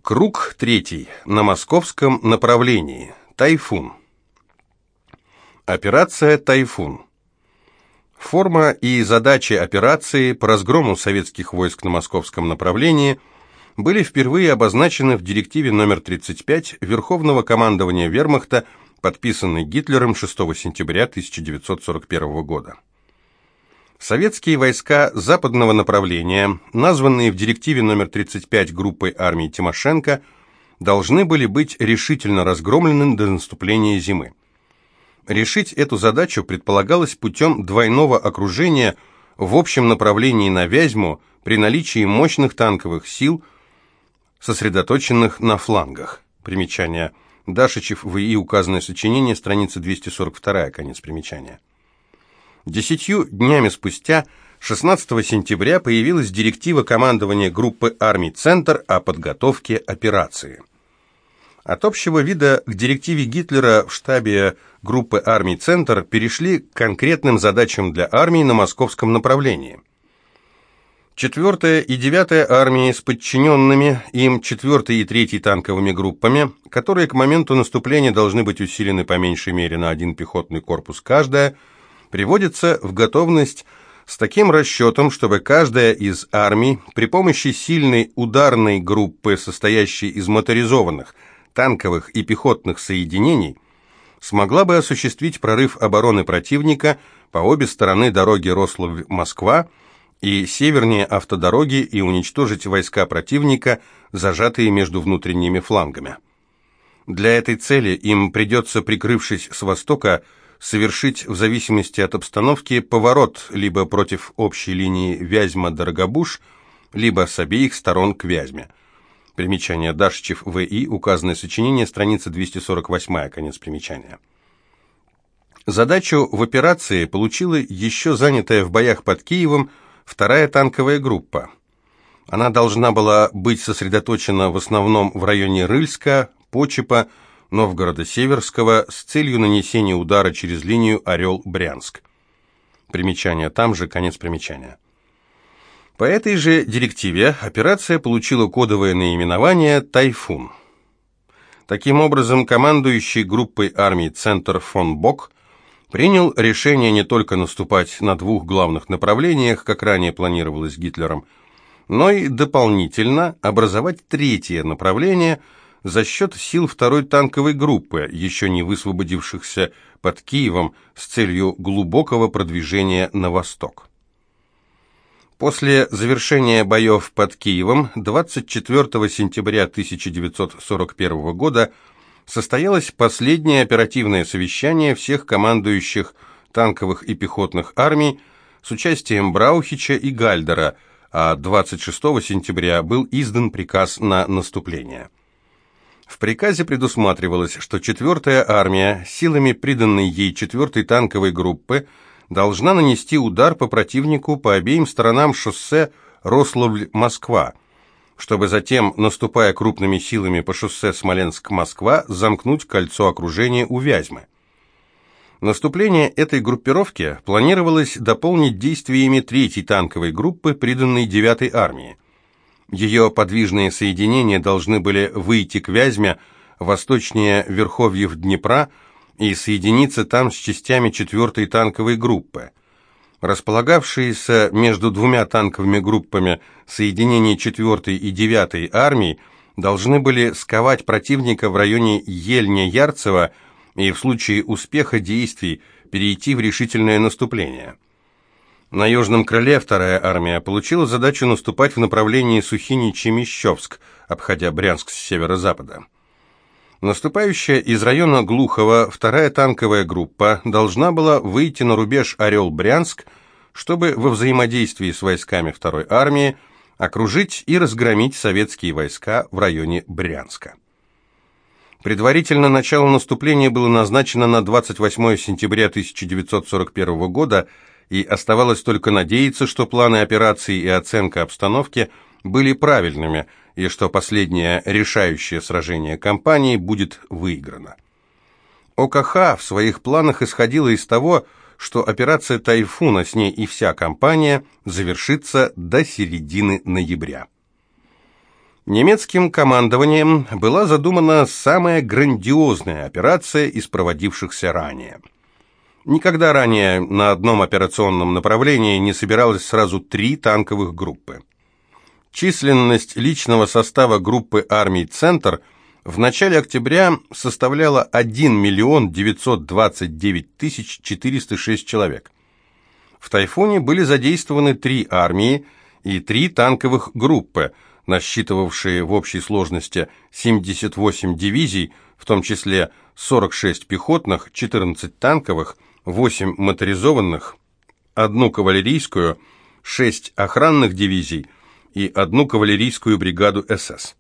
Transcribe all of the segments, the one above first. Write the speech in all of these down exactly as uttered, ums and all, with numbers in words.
Круг третий. На московском направлении. Тайфун. Операция «Тайфун». Форма и задачи операции по разгрому советских войск на московском направлении были впервые обозначены в директиве номер тридцать пять Верховного командования Вермахта, подписанной Гитлером шестого сентября тысяча девятьсот сорок первого года. Советские войска западного направления, названные в директиве номер тридцать пять группой армии Тимошенко, должны были быть решительно разгромлены до наступления зимы. Решить эту задачу предполагалось путем двойного окружения в общем направлении на Вязьму при наличии мощных танковых сил, сосредоточенных на флангах. Примечание. Дашичев, В И. Указанное сочинение, страница двести сорок два, конец примечания. Десятью днями спустя, шестнадцатого сентября, появилась директива командования группы армий «Центр» о подготовке операции. От общего вида к директиве Гитлера в штабе группы армий «Центр» перешли к конкретным задачам для армии на московском направлении. четвёртая и девятая армии с подчиненными им четвёртой и третьей танковыми группами, которые к моменту наступления должны быть усилены по меньшей мере на один пехотный корпус каждая, приводится в готовность с таким расчетом, чтобы каждая из армий при помощи сильной ударной группы, состоящей из моторизованных, танковых и пехотных соединений, смогла бы осуществить прорыв обороны противника по обе стороны дороги Рославль-Москва и севернее автодороги и уничтожить войска противника, зажатые между внутренними флангами. Для этой цели им придется, прикрывшись с востока, совершить в зависимости от обстановки поворот либо против общей линии Вязьма-Дорогобуж, либо с обеих сторон к Вязьме. Примечание. Дашичев, В И. Указанное сочинение, страница двести сорок восемь, конец примечания. Задачу в операции получила еще занятая в боях под Киевом вторая танковая группа. Она должна была быть сосредоточена в основном в районе Рыльска, Почепа, Новгорода Северского с целью нанесения удара через линию Орел-Брянск. Примечание там же, конец примечания. По этой же директиве операция получила кодовое наименование «Тайфун». Таким образом, командующий группой армий «Центр» фон Бок принял решение не только наступать на двух главных направлениях, как ранее планировалось Гитлером, но и дополнительно образовать третье направление – за счет сил второй танковой группы, еще не высвободившихся под Киевом с целью глубокого продвижения на восток. После завершения боев под Киевом двадцать четвёртого сентября тысяча девятьсот сорок первого года состоялось последнее оперативное совещание всех командующих танковых и пехотных армий с участием Браухича и Гальдера, а двадцать шестого сентября был издан приказ на наступление. В приказе предусматривалось, что четвёртая армия, силами приданной ей четвёртой танковой группы, должна нанести удар по противнику по обеим сторонам шоссе Рославль-Москва, чтобы затем, наступая крупными силами по шоссе Смоленск-Москва, замкнуть кольцо окружения у Вязьмы. Наступление этой группировки планировалось дополнить действиями третьей танковой группы, приданной девятой армии. Ее подвижные соединения должны были выйти к Вязьме, восточнее верховьев Днепра, и соединиться там с частями четвёртой танковой группы. Располагавшиеся между двумя танковыми группами соединения четвёртой и девятой армий должны были сковать противника в районе Ельня-Ярцево и в случае успеха действий перейти в решительное наступление. На южном крыле вторая армия получила задачу наступать в направлении Сухини-Чемищевск, обходя Брянск с северо-запада. Наступающая из района Глухова вторая танковая группа должна была выйти на рубеж Орел-Брянск, чтобы во взаимодействии с войсками второй армии окружить и разгромить советские войска в районе Брянска. Предварительно начало наступления было назначено на двадцать восьмое сентября тысяча девятьсот сорок первого года, и оставалось только надеяться, что планы операции и оценка обстановки были правильными, и что последнее решающее сражение кампании будет выиграно. ОКХ в своих планах исходила из того, что операция «Тайфун», а с ней и вся кампания, завершится до середины ноября. Немецким командованием была задумана самая грандиозная операция из проводившихся ранее. Никогда ранее на одном операционном направлении не собиралось сразу три танковых группы. Численность личного состава группы армий «Центр» в начале октября составляла один миллион девятьсот двадцать девять тысяч четыреста шесть человек. В «Тайфуне» были задействованы три армии и три танковых группы, насчитывавшие в общей сложности семьдесят восемь дивизий, в том числе сорок шесть пехотных, четырнадцать танковых, восемь моторизованных, одну кавалерийскую, шесть охранных дивизий и одну кавалерийскую бригаду эс эс.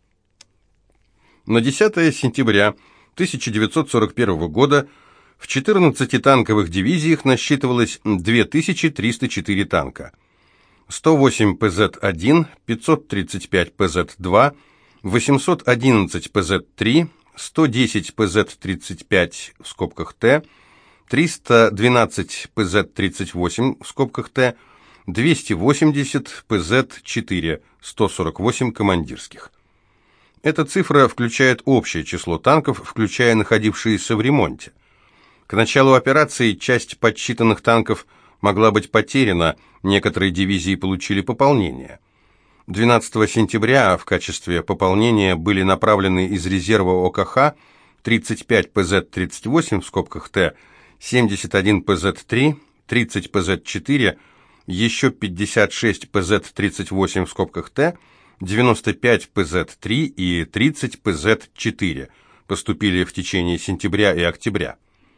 На десятое сентября тысяча девятьсот сорок первого года в четырнадцати танковых дивизиях насчитывалось две тысячи триста четыре танка. сто восемь пэ зэт один, пятьсот тридцать пять пэ зэт два, восемьсот одиннадцать пэ зэт три, сто десять пэ зэт тридцать пять в скобках Т, триста двенадцать пэ зэт тридцать восемь в скобках Т, двести восемьдесят пэ зэт четыре, сто сорок восемь командирских. Эта цифра включает общее число танков, включая находившиеся в ремонте. К началу операции часть подсчитанных танков могла быть потеряна, некоторые дивизии получили пополнение. двенадцатого сентября в качестве пополнения были направлены из резерва о ка ха тридцать пять пэ зэт тридцать восемь в скобках Т, семьдесят один пэ зэт три, тридцать пэ зэт четыре, еще пятьдесят шесть пэ зэт тридцать восемь в скобках Т, девяносто пять пэ зэт три и тридцать пэ зэт четыре поступили в течение сентября и октября.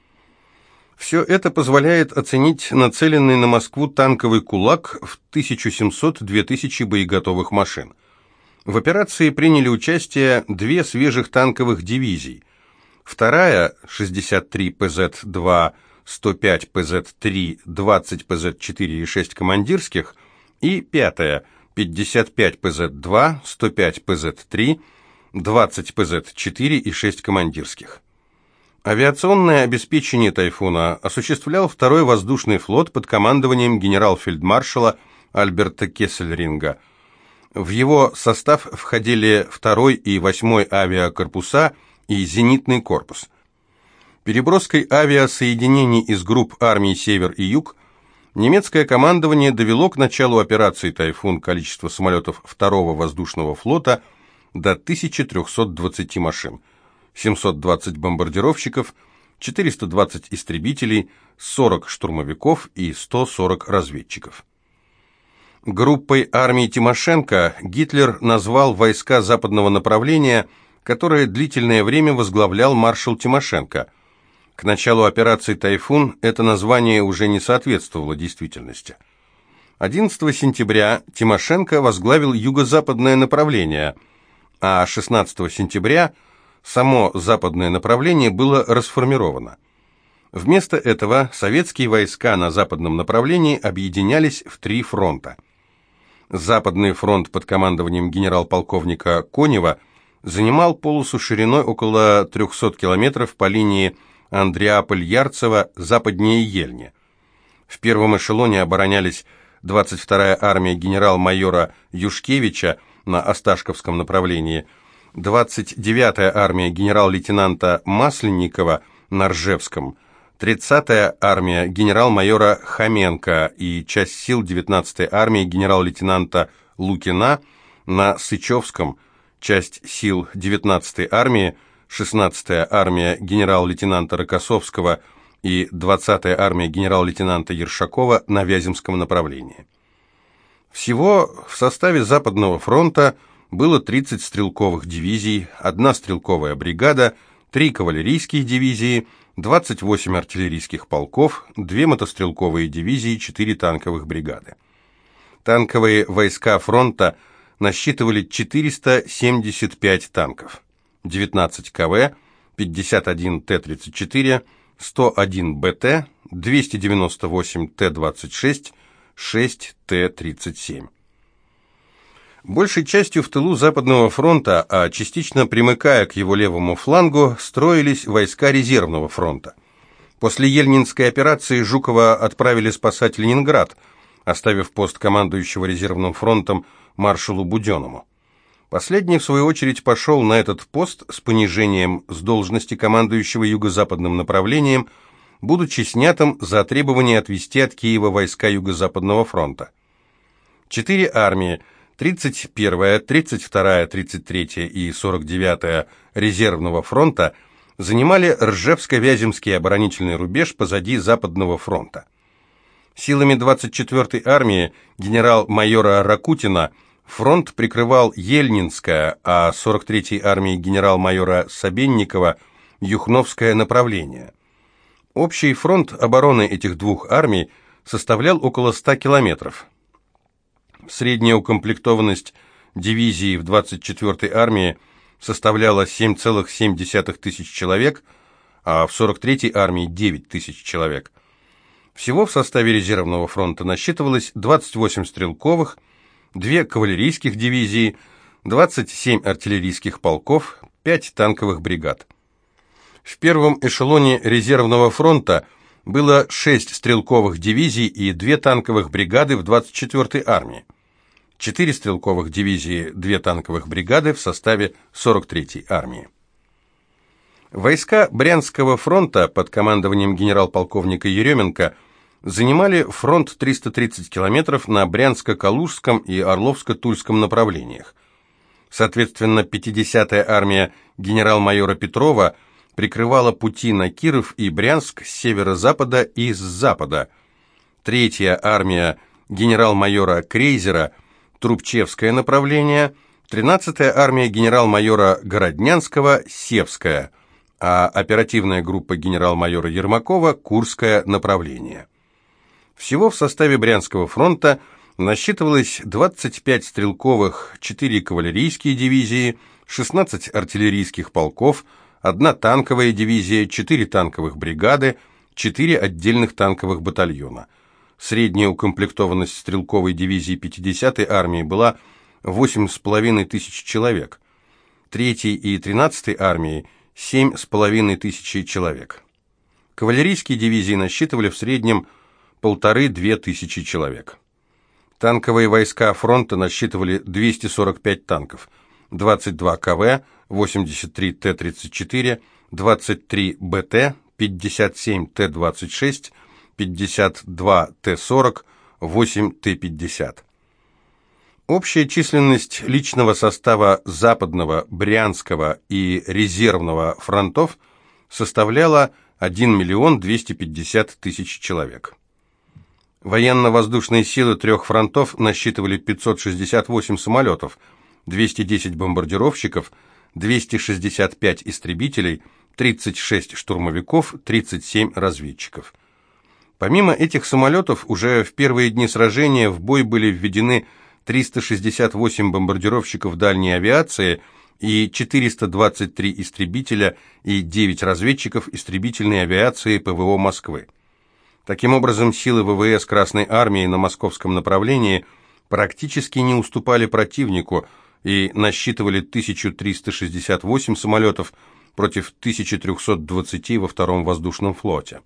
Все это позволяет оценить нацеленный на Москву танковый кулак в тысячу семьсот — две тысячи боеготовых машин. В операции приняли участие две свежих танковых дивизии. Вторая — шестьдесят три пэ зэт два, сто пять пэ зэт три, двадцать пэ зэт четыре и шесть командирских, и пятая — пятьдесят пять пэ зэт два, сто пять пэ зэт три, двадцать пэ зэт четыре и шесть командирских. Авиационное обеспечение «Тайфуна» осуществлял второй воздушный флот под командованием генерал-фельдмаршала Альберта Кессельринга. В его состав входили второй и восьмой авиакорпуса и зенитный корпус. Переброской авиасоединений из групп армий «Север» и «Юг» немецкое командование довело к началу операции «Тайфун» количество самолетов второго воздушного флота до тысячи трехсот двадцати машин. семьсот двадцать бомбардировщиков, четыреста двадцать истребителей, сорок штурмовиков и сто сорок разведчиков. Группой армии Тимошенко Гитлер назвал войска западного направления, которые длительное время возглавлял маршал Тимошенко. К началу операции «Тайфун» это название уже не соответствовало действительности. одиннадцатого сентября Тимошенко возглавил юго-западное направление, а шестнадцатого сентября само западное направление было расформировано. Вместо этого советские войска на западном направлении объединялись в три фронта. Западный фронт под командованием генерал-полковника Конева занимал полосу шириной около трехсот километров по линии Андреаполь-Ярцево западнее Ельни. В первом эшелоне оборонялись двадцать вторая армия генерал-майора Юшкевича на Осташковском направлении, двадцать девятая армия генерал-лейтенанта Масленникова на Ржевском, тридцатая армия генерал-майора Хоменко и часть сил девятнадцатой армии генерал-лейтенанта Лукина на Сычевском, часть сил девятнадцатой армии, шестнадцатая армия генерал-лейтенанта Рокоссовского и двадцатая армия генерал-лейтенанта Ершакова на Вяземском направлении. Всего в составе Западного фронта было тридцать стрелковых дивизий, одна стрелковая бригада, три кавалерийские дивизии, двадцать восемь артиллерийских полков, две мотострелковые дивизии, четыре танковых бригады. Танковые войска фронта насчитывали четыреста семьдесят пять танков, девятнадцать ка вэ, пятьдесят один тэ тридцать четыре, сто один бэ тэ, двести девяносто восемь тэ двадцать шесть, шесть тэ тридцать семь. Большей частью в тылу Западного фронта, а частично примыкая к его левому флангу, строились войска резервного фронта. После Ельнинской операции Жукова отправили спасать Ленинград, оставив пост командующего резервным фронтом маршалу Буденному. Последний, в свою очередь, пошел на этот пост с понижением с должности командующего юго-западным направлением, будучи снятым за требование отвести от Киева войска Юго-Западного фронта. Четыре армии, тридцать первая, тридцать вторая, тридцать третья и сорок девятая резервного фронта, занимали Ржевско-Вяземский оборонительный рубеж позади Западного фронта. Силами двадцать четвёртой армии генерал-майора Ракутина фронт прикрывал Ельнинское, а сорок третьей армии генерал-майора Собенникова – Юхновское направление. Общий фронт обороны этих двух армий составлял около ста километров. Средняя укомплектованность дивизии в двадцать четвёртой армии составляла семь целых семь десятых тысяч человек, а в сорок третьей армии – девять тысяч человек. Всего в составе резервного фронта насчитывалось двадцать восемь стрелковых, две кавалерийских дивизии, двадцать семь артиллерийских полков, пять танковых бригад. В первом эшелоне резервного фронта было шесть стрелковых дивизий и две танковых бригады в двадцать четвёртой армии, четыре стрелковых дивизии, две танковых бригады в составе сорок третьей армии. Войска Брянского фронта под командованием генерал-полковника Еременко занимали фронт триста тридцать километров на Брянско-Калужском и Орловско-Тульском направлениях. Соответственно, пятидесятая армия генерал-майора Петрова прикрывала пути на Киров и Брянск с северо-запада и с запада. Третья армия генерал-майора Крейзера – Трубчевское направление, тринадцатая армия генерал-майора Городнянского – Севское, а оперативная группа генерал-майора Ермакова – Курское направление. Всего в составе Брянского фронта насчитывалось двадцать пять стрелковых, четыре кавалерийские дивизии, шестнадцать артиллерийских полков, одна танковая дивизия, четыре танковых бригады, четыре отдельных танковых батальона. Средняя укомплектованность стрелковой дивизии пятидесятой армии была восемь с половиной тысяч человек, третьей и тринадцатой армии – семь с половиной тысячи человек. Кавалерийские дивизии насчитывали в среднем полторы-две тысячи человек. Танковые войска фронта насчитывали двести сорок пять танков, двадцать два ка вэ, восемьдесят три тэ тридцать четыре, двадцать три бэ тэ, пятьдесят семь тэ двадцать шесть, пятьдесят два тэ сорок, восемь тэ пятьдесят. Общая численность личного состава Западного, Брянского и Резервного фронтов составляла один миллион двести пятьдесят тысяч человек. Военно-воздушные силы трех фронтов насчитывали пятьсот шестьдесят восемь самолетов, двести десять бомбардировщиков, двести шестьдесят пять истребителей, тридцать шесть штурмовиков, тридцать семь разведчиков. Помимо этих самолетов, уже в первые дни сражения в бой были введены триста шестьдесят восемь бомбардировщиков дальней авиации и четыреста двадцать три истребителя и девять разведчиков истребительной авиации ПВО Москвы. Таким образом, силы вэ вэ эс Красной Армии на московском направлении практически не уступали противнику и насчитывали тысячу триста шестьдесят восемь самолетов против тысячи трехсот двадцати во втором воздушном флоте.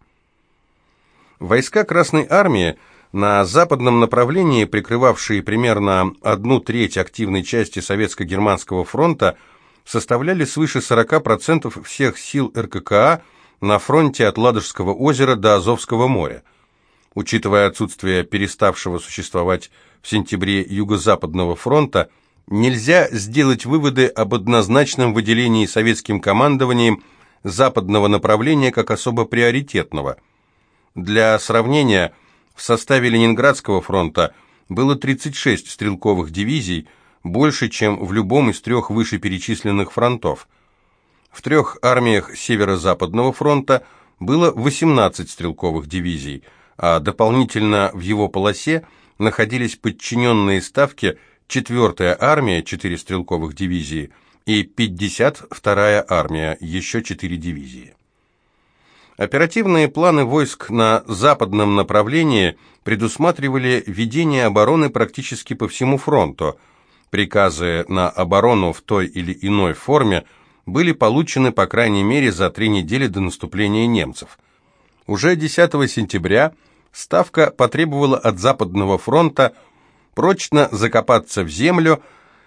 Войска Красной Армии на западном направлении, прикрывавшие примерно одну треть активной части Советско-Германского фронта, составляли свыше сорока процентов всех сил эр ка ка а на фронте от Ладожского озера до Азовского моря. Учитывая отсутствие переставшего существовать в сентябре Юго-Западного фронта, нельзя сделать выводы об однозначном выделении советским командованием западного направления как особо приоритетного. Для сравнения, в составе Ленинградского фронта было тридцать шесть стрелковых дивизий, больше, чем в любом из трех вышеперечисленных фронтов. В трех армиях Северо-Западного фронта было восемнадцать стрелковых дивизий, а дополнительно в его полосе находились подчиненные ставки четвёртая армия, четыре стрелковых дивизии, и пятьдесят вторая армия, еще четыре дивизии. Оперативные планы войск на западном направлении предусматривали ведение обороны практически по всему фронту. Приказы на оборону в той или иной форме были получены, по крайней мере, за три недели до наступления немцев. Уже десятого сентября Ставка потребовала от Западного фронта прочно закопаться в землю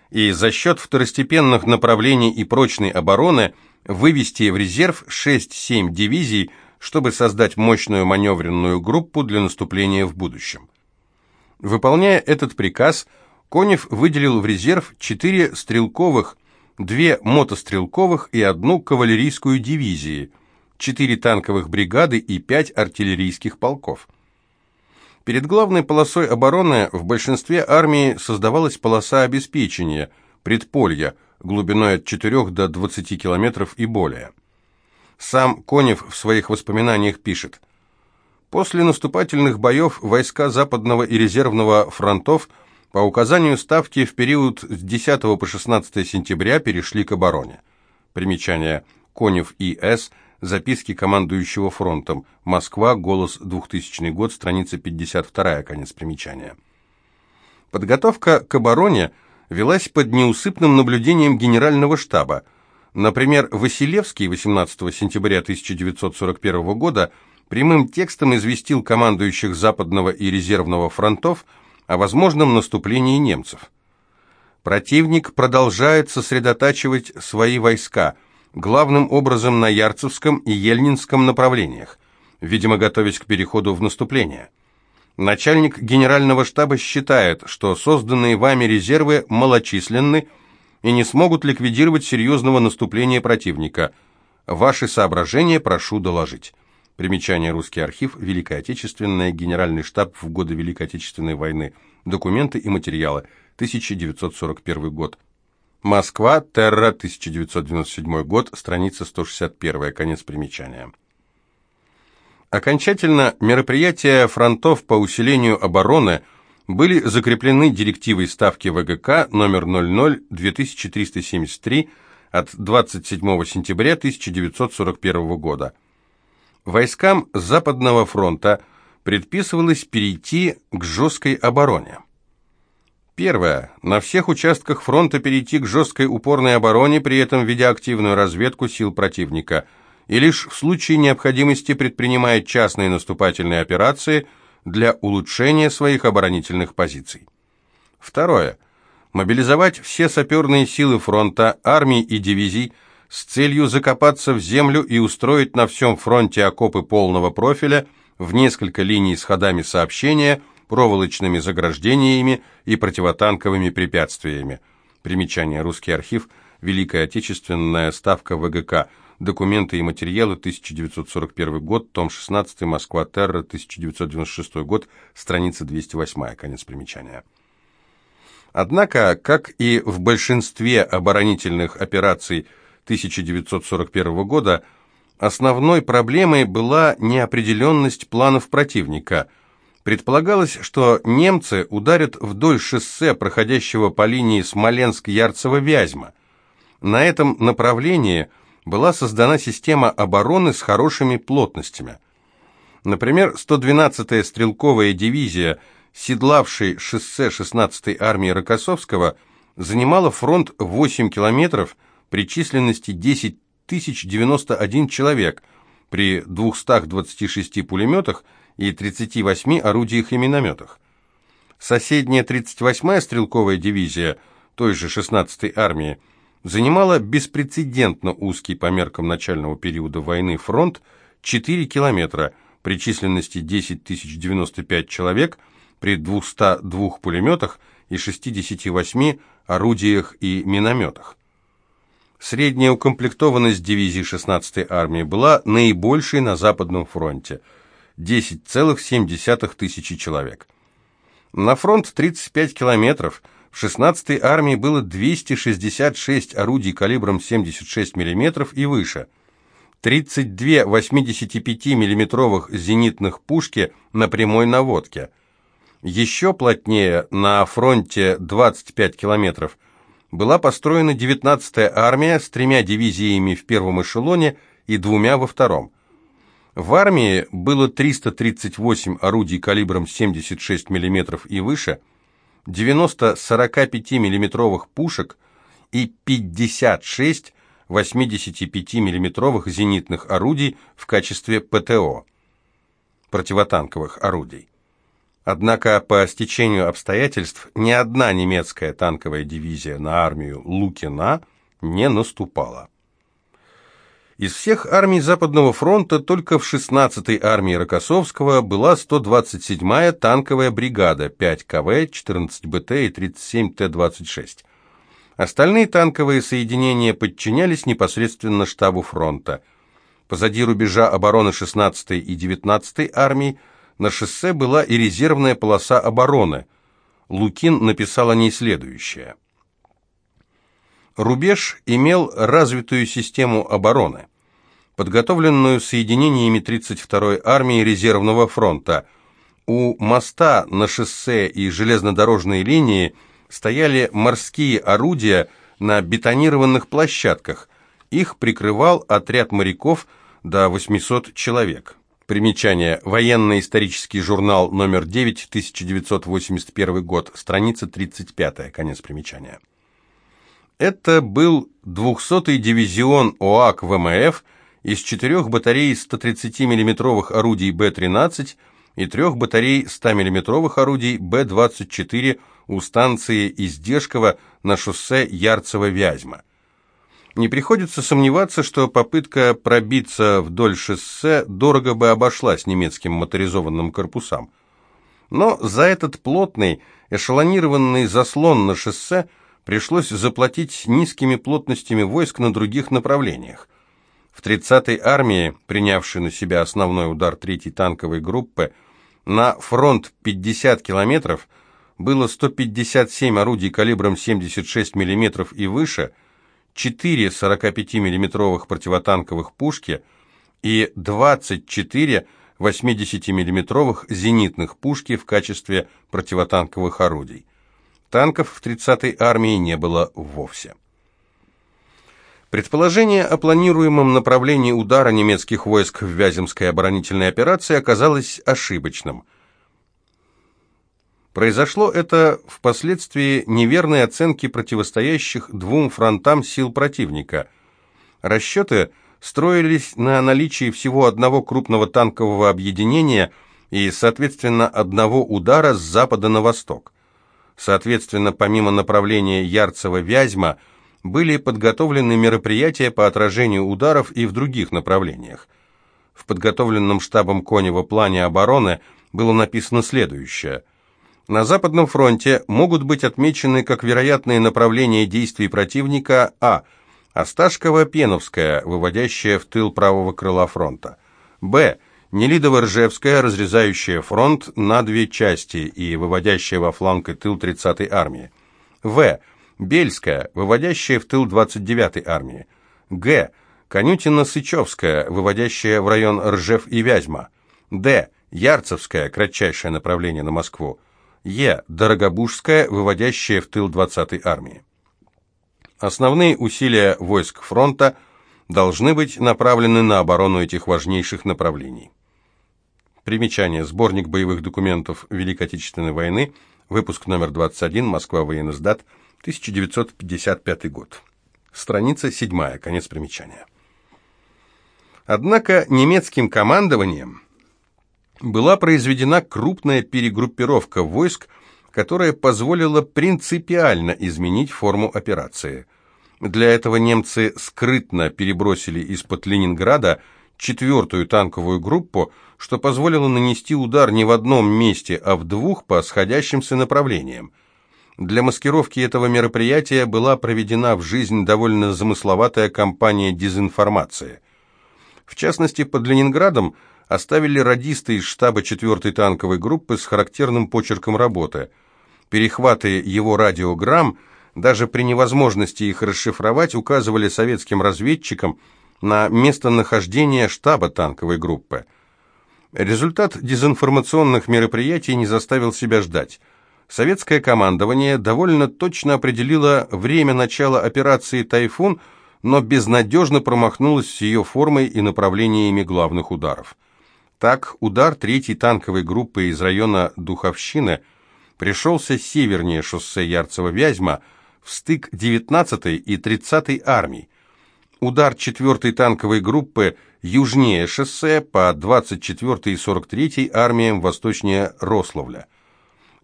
и за счет второстепенных направлений и прочной обороны вывести в резерв шесть-семь дивизий, чтобы создать мощную маневренную группу для наступления в будущем. Выполняя этот приказ, Конев выделил в резерв четыре стрелковых, две мотострелковых и одну кавалерийскую дивизии, четыре танковых бригады и пять артиллерийских полков. Перед главной полосой обороны в большинстве армий создавалась полоса обеспечения, предполья, глубиной от четырёх до двадцати километров и более. Сам Конев в своих воспоминаниях пишет: «После наступательных боев войска Западного и Резервного фронтов по указанию Ставки в период с десятого по шестнадцатое сентября перешли к обороне». Примечание: Конев И С. Записки командующего фронтом. Москва. Голос. двухтысячный год. Страница пятьдесят вторая. Конец примечания. Подготовка к обороне велась под неусыпным наблюдением Генерального штаба. Например, Василевский восемнадцатого сентября тысяча девятьсот сорок первого года прямым текстом известил командующих Западного и Резервного фронтов о возможном наступлении немцев. Противник продолжает сосредотачивать свои войска, главным образом на Ярцевском и Ельнинском направлениях, видимо, готовясь к переходу в наступление. Начальник Генерального штаба считает, что созданные вами резервы малочисленны и не смогут ликвидировать серьезного наступления противника. Ваши соображения прошу доложить. Примечание: Русский архив, Великая Отечественная, Генеральный штаб в годы Великой Отечественной войны. Документы и материалы. тысяча девятьсот сорок первый год. Москва, Терра, тысяча девятьсот девяносто седьмой год, страница сто шестьдесят первая, конец примечания. Окончательно мероприятия фронтов по усилению обороны были закреплены директивой Ставки ВГК номер ноль ноль две тысячи триста семьдесят три от двадцать седьмого сентября тысяча девятьсот сорок первого года. Войскам Западного фронта предписывалось перейти к жесткой обороне. Первое. На всех участках фронта перейти к жесткой упорной обороне, при этом ведя активную разведку сил противника, и лишь в случае необходимости предпринимая частные наступательные операции для улучшения своих оборонительных позиций. Второе. Мобилизовать все саперные силы фронта, армий и дивизий с целью закопаться в землю и устроить на всем фронте окопы полного профиля в несколько линий с ходами сообщения, проволочными заграждениями и противотанковыми препятствиями. Примечание: Русский архив, Великая Отечественная, Ставка ВГК. Документы и материалы, тысяча девятьсот сорок первый год, том шестнадцатый, Москва, Терра, тысяча девятьсот девяносто шестой год, страница двести восьмая, конец примечания. Однако, как и в большинстве оборонительных операций тысяча девятьсот сорок первого года, основной проблемой была неопределенность планов противника. Предполагалось, что немцы ударят вдоль шоссе, проходящего по линии Смоленск-Ярцево-Вязьма. На этом направлении была создана система обороны с хорошими плотностями. Например, сто двенадцатая стрелковая дивизия, седлавшей шоссе шестнадцатой армии Рокоссовского, занимала фронт восемь километров при численности десять тысяч девяносто один человек, при двухстах двадцати шести пулеметах и тридцати восьми орудиях и минометах. Соседняя тридцать восьмая стрелковая дивизия той же шестнадцатой армии занимала беспрецедентно узкий по меркам начального периода войны фронт четыре километра при численности десять тысяч девяносто пять человек, при двухстах двух пулеметах и шестидесяти восьми орудиях и минометах. Средняя укомплектованность дивизий шестнадцатой армии была наибольшей на Западном фронте – десять целых семь десятых тысячи человек. На фронт тридцать пять километров в шестнадцатой армии было двести шестьдесят шесть орудий калибром семьдесят шесть миллиметров и выше, тридцать две восьмидесятипятимиллиметровых зенитных пушки на прямой наводке. Еще плотнее на фронте двадцать пять километров была построена девятнадцатая армия с тремя дивизиями в первом эшелоне и двумя во втором. В армии было триста тридцать восемь орудий калибром семьдесят шесть миллиметров и выше, девяносто сорокапятимиллиметровых пушек и пятьдесят шесть восьмидесятипятимиллиметровых зенитных орудий в качестве ПТО, противотанковых орудий. Однако по стечению обстоятельств ни одна немецкая танковая дивизия на армию Лукина не наступала. Из всех армий Западного фронта только в шестнадцатой армии Рокоссовского была сто двадцать седьмая танковая бригада, пять ка вэ, четырнадцать бэ тэ и тридцать семь тэ двадцать шесть. Остальные танковые соединения подчинялись непосредственно штабу фронта. Позади рубежа обороны шестнадцатой и девятнадцатой армий на шоссе была и резервная полоса обороны. Лукин написал о ней следующее. Рубеж имел развитую систему обороны, подготовленную соединениями тридцать второй армии резервного фронта. У моста на шоссе и железнодорожной линии стояли морские орудия на бетонированных площадках. Их прикрывал отряд моряков до восьмисот человек. Примечание. Военно-исторический журнал номер девять, тысяча девятьсот восемьдесят первый год, страница тридцать пятая, конец примечания. Это был двухсотый дивизион ОАК вэ эм эф из четырех батарей сто тридцать миллиметровых орудий бэ тринадцать и трех батарей сто миллиметровых орудий бэ двадцать четыре у станции Издешково на шоссе Ярцево-Вязьма. Не приходится сомневаться, что попытка пробиться вдоль шоссе дорого бы обошлась немецким моторизованным корпусам. Но за этот плотный, эшелонированный заслон на шоссе пришлось заплатить низкими плотностями войск на других направлениях. В тридцатой армии, принявшей на себя основной удар третьей танковой группы, на фронт пятьдесят километров было сто пятьдесят семь орудий калибром семьдесят шесть миллиметров и выше, четыре сорокапятимиллиметровых противотанковых пушки и двадцать четыре восьмидесятимиллиметровых зенитных пушки в качестве противотанковых орудий. Танков в тридцатой армии не было вовсе. Предположение о планируемом направлении удара немецких войск в Вяземской оборонительной операции оказалось ошибочным. Произошло это впоследствии неверной оценки противостоящих двум фронтам сил противника. Расчеты строились на наличии всего одного крупного танкового объединения и, соответственно, одного удара с запада на восток. Соответственно, помимо направления Ярцево-Вязьма, были подготовлены мероприятия по отражению ударов и в других направлениях. В подготовленном штабом Конева плане обороны было написано следующее. На Западном фронте могут быть отмечены как вероятные направления действий противника а. Осташково-Пеновская, выводящая в тыл правого крыла фронта. б. Нелидово-Ржевская, разрезающая фронт на две части и выводящая во фланг и тыл тридцатой армии. В. Бельская, выводящая в тыл двадцать девятой армии. Г. Конютино-Сычевская, выводящая в район Ржев и Вязьма. Д. Ярцевская, кратчайшее направление на Москву. Е. Дорогобужская, выводящая в тыл двадцатой армии. Основные усилия войск фронта должны быть направлены на оборону этих важнейших направлений. Примечание. Сборник боевых документов Великой Отечественной войны, выпуск номер двадцать один, Москва, Военноиздат, тысяча девятьсот пятьдесят пятый год. Страница седьмая, конец примечания. Однако немецким командованием была произведена крупная перегруппировка войск, которая позволила принципиально изменить форму операции. Для этого немцы скрытно перебросили из-под Ленинграда четвертую танковую группу, что позволило нанести удар не в одном месте, а в двух по сходящимся направлениям. Для маскировки этого мероприятия была проведена в жизнь довольно замысловатая кампания дезинформации. В частности, под Ленинградом оставили радисты из штаба четвертой танковой группы с характерным почерком работы. Перехваты его радиограмм, даже при невозможности их расшифровать, указывали советским разведчикам на местонахождение штаба танковой группы. Результат дезинформационных мероприятий не заставил себя ждать. Советское командование довольно точно определило время начала операции «Тайфун», но безнадежно промахнулось с ее формой и направлениями главных ударов. Так, удар третьей танковой группы из района Духовщины пришелся севернее шоссе Ярцево-Вязьма в стык девятнадцатой и тридцатой армий. Удар четвертой танковой группы южнее шоссе по двадцать четвёртой и сорок третьей армиям восточнее Рославля.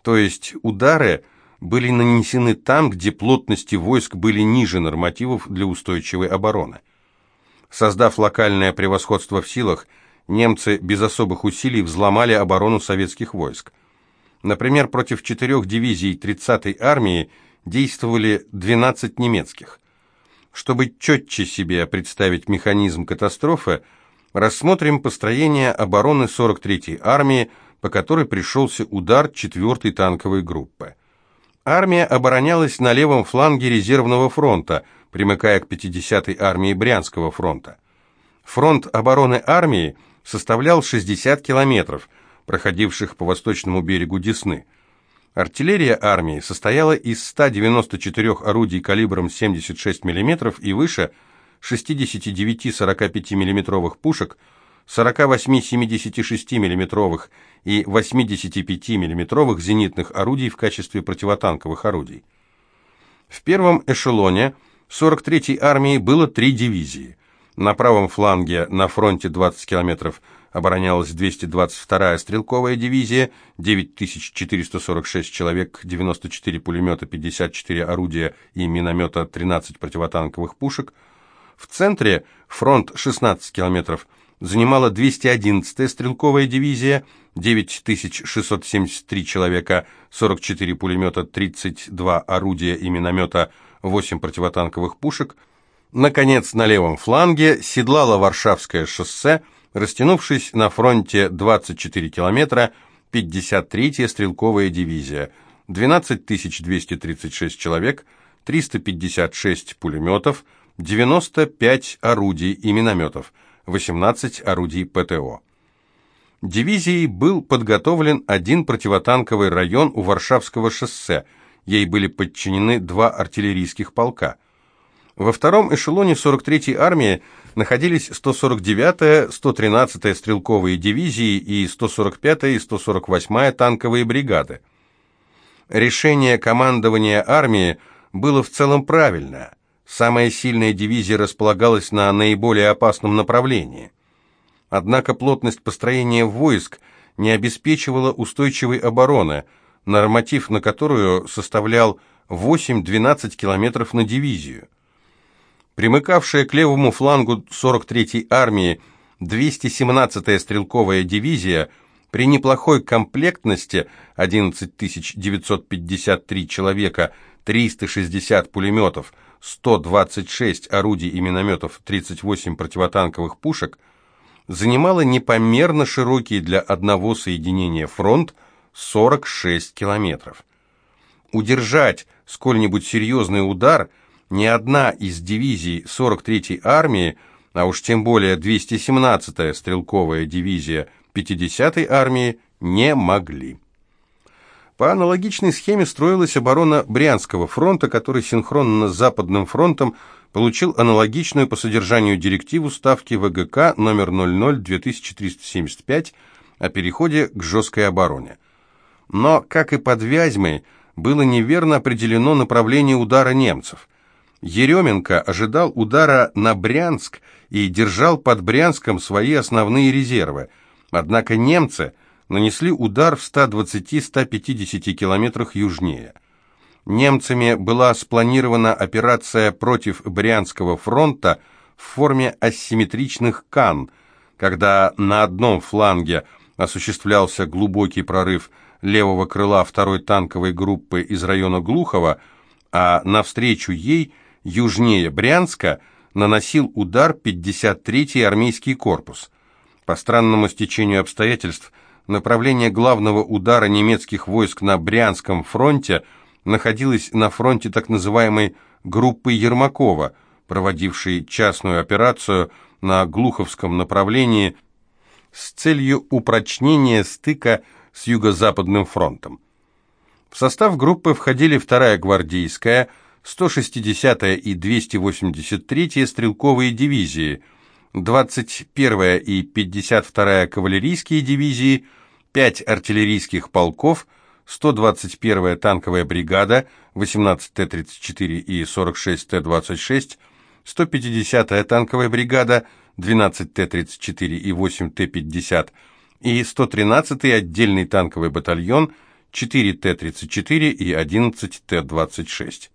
То есть удары были нанесены там, где плотности войск были ниже нормативов для устойчивой обороны. Создав локальное превосходство в силах, немцы без особых усилий взломали оборону советских войск. Например, против четырех дивизий тридцатой армии действовали двенадцать немецких. Чтобы четче себе представить механизм катастрофы, рассмотрим построение обороны сорок третьей армии, по которой пришелся удар четвёртой танковой группы. Армия оборонялась на левом фланге резервного фронта, примыкая к пятидесятой армии Брянского фронта. Фронт обороны армии составлял шестьдесят километров, проходивших по восточному берегу Десны. Артиллерия армии состояла из ста девяноста четырёх орудий калибром семьдесят шесть миллиметров и выше, шестидесяти девяти сорока пяти миллиметровых пушек, сорока восьми семидесяти шести миллиметровых и восьмидесяти пяти миллиметровых зенитных орудий в качестве противотанковых орудий. В первом эшелоне сорок третьей армии было три дивизии. На правом фланге на фронте двадцать километров оборонялась двести двадцать вторая стрелковая дивизия, девять тысяч четыреста сорок шесть человек, девяносто четыре пулемета, пятьдесят четыре орудия и миномета, тринадцать противотанковых пушек. В центре фронт шестнадцать километров занимала двести одиннадцатая стрелковая дивизия, девять тысяч шестьсот семьдесят три человека, сорок четыре пулемета, тридцать два орудия и миномета, восемь противотанковых пушек. Наконец, на левом фланге седлало Варшавское шоссе, растянувшись на фронте двадцать четыре километра, пятьдесят третья стрелковая дивизия, двенадцать тысяч двести тридцать шесть человек, триста пятьдесят шесть пулеметов, девяносто пять орудий и минометов, восемнадцать орудий ПТО. Дивизией был подготовлен один противотанковый район у Варшавского шоссе, ей были подчинены два артиллерийских полка. Во втором эшелоне сорок третьей армии находились сто сорок девятая, сто тринадцатая стрелковые дивизии и сто сорок пятая и сто сорок восьмая танковые бригады. Решение командования армии было в целом правильное. Самая сильная дивизия располагалась на наиболее опасном направлении. Однако плотность построения войск не обеспечивала устойчивой обороны, норматив на которую составлял восемь-двенадцать километров на дивизию. Примыкавшая к левому флангу сорок третьей армии двести семнадцатая стрелковая дивизия при неплохой комплектности одиннадцать тысяч девятьсот пятьдесят три человека, триста шестьдесят пулеметов, сто двадцать шесть орудий и минометов, тридцать восемь противотанковых пушек занимала непомерно широкий для одного соединения фронт сорок шесть километров. Удержать сколь-нибудь серьезный удар ни одна из дивизий сорок третьей армии, а уж тем более двести семнадцатая стрелковая дивизия пятидесятой армии, не могли. По аналогичной схеме строилась оборона Брянского фронта, который синхронно с Западным фронтом получил аналогичную по содержанию директиву Ставки ВГК номер ноль ноль две тысячи триста семьдесят пять о переходе к жесткой обороне. Но, как и под Вязьмой, было неверно определено направление удара немцев. Еременко ожидал удара на Брянск и держал под Брянском свои основные резервы, однако немцы нанесли удар в ста двадцати — ста пятидесяти километрах южнее. Немцами была спланирована операция против Брянского фронта в форме асимметричных кан, когда на одном фланге осуществлялся глубокий прорыв левого крыла второй танковой группы из района Глухова, а навстречу ей, южнее Брянска, наносил удар пятьдесят третий армейский корпус. По странному стечению обстоятельств, направление главного удара немецких войск на Брянском фронте находилось на фронте так называемой группы Ермакова, проводившей частную операцию на Глуховском направлении с целью упрочнения стыка с Юго-Западным фронтом. В состав группы входили вторая гвардейская, сто шестидесятая и двести восемьдесят третья стрелковые дивизии, двадцать первая и пятьдесят вторая кавалерийские дивизии, пять артиллерийских полков, сто двадцать первая танковая бригада, восемнадцать Т тридцать четыре и сорок шесть Т двадцать шесть, сто пятидесятая танковая бригада, двенадцать Т тридцать четыре и восемь Т пятьдесят, и сто тринадцатый отдельный танковый батальон, четыре Т тридцать четыре и одиннадцать Т двадцать шесть.